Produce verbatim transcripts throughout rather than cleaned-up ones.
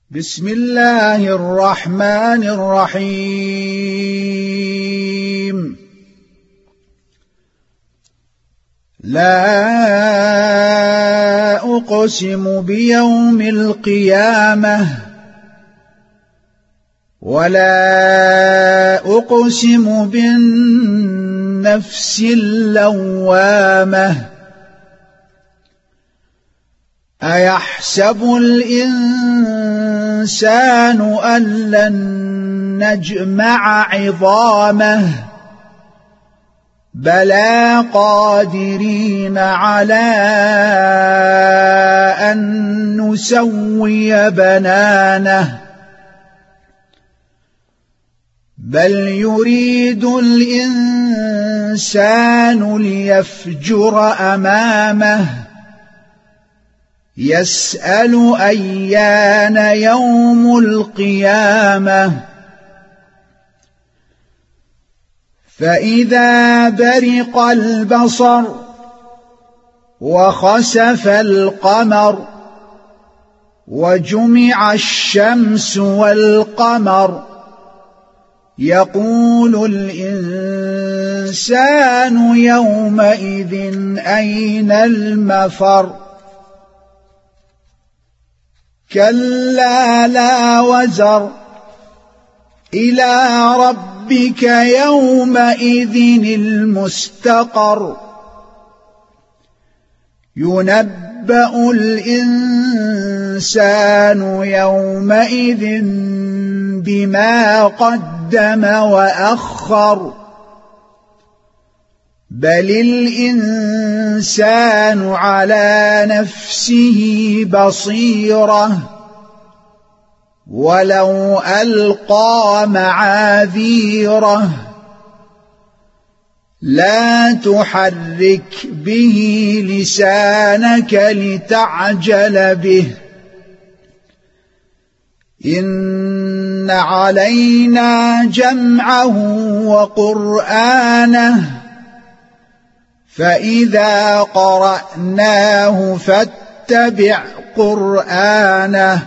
بسم الله الرحمن الرحيم. لا أقسم بيوم القيامة ولا أقسم بالنفس اللوامة أيحسب الإنسان أن لن نجمع عظامه بلى قادرين على أن نسوي بنانه بل يريد الإنسان ليفجر أمامه يسأل أيان يوم القيامة فإذا برق البصر وخسف القمر وجمع الشمس والقمر يقول الإنسان يومئذ أين المفر كلا لا وزر إلى ربك يومئذ المستقر ينبأ الإنسان يومئذ بما قدم وأخر بل الإنسان على نفسه بصيرة ولو ألقى معاذيره لا تحرك به لسانك لتعجل به إن علينا جمعه وقرآنه فإذا قرأناه فاتبع قرآنه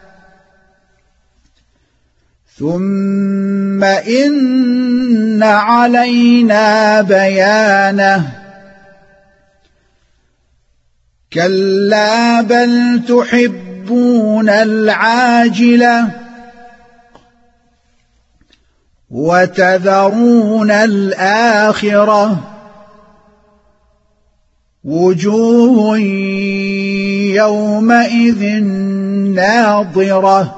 ثم إن علينا بيانه كلا بل تحبون العاجلة وتذرون الآخرة وجوه يومئذ ناظرة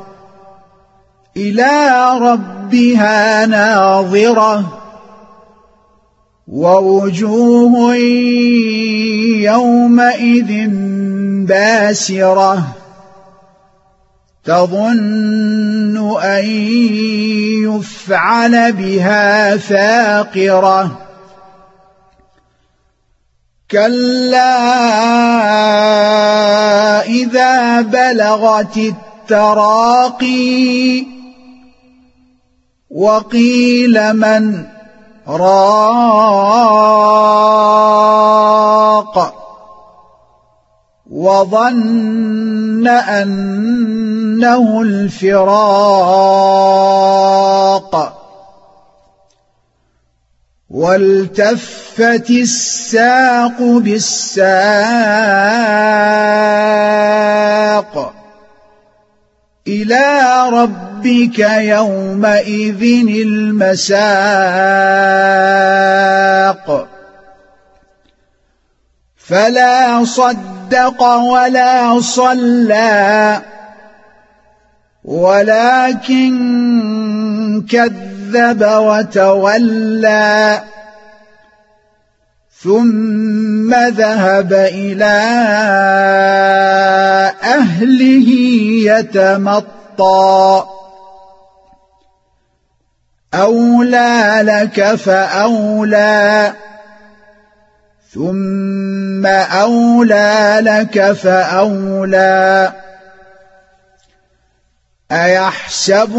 إلى ربها ناظرة ووجوه يومئذ باسرة تظن أن يفعل بها فاقرة كلا إذا بلغت التراقي وقيل من راق وظن أنه الفراق والتفت الساق بالساق إلى ربك يومئذ المساق فلا صدق ولا صلى ولكن كذب وتولى ثم ذهب إلى أهله يتمطى أولى لك فأولى ثم أولى لك فأولى أيحسب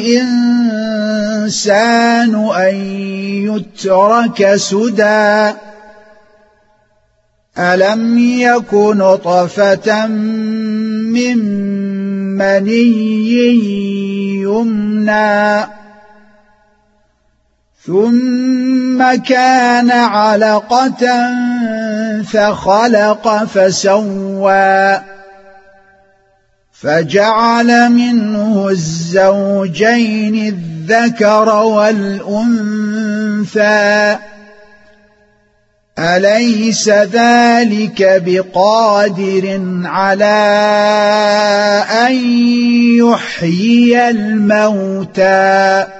الإنسان أن يترك سدى ألم يك نطفة من مني يمنى ثم كان علقة فخلق فسوى فجعل منه الزوجين الذكر والأنثى أليس ذلك بقادر على أن يحيي الموتى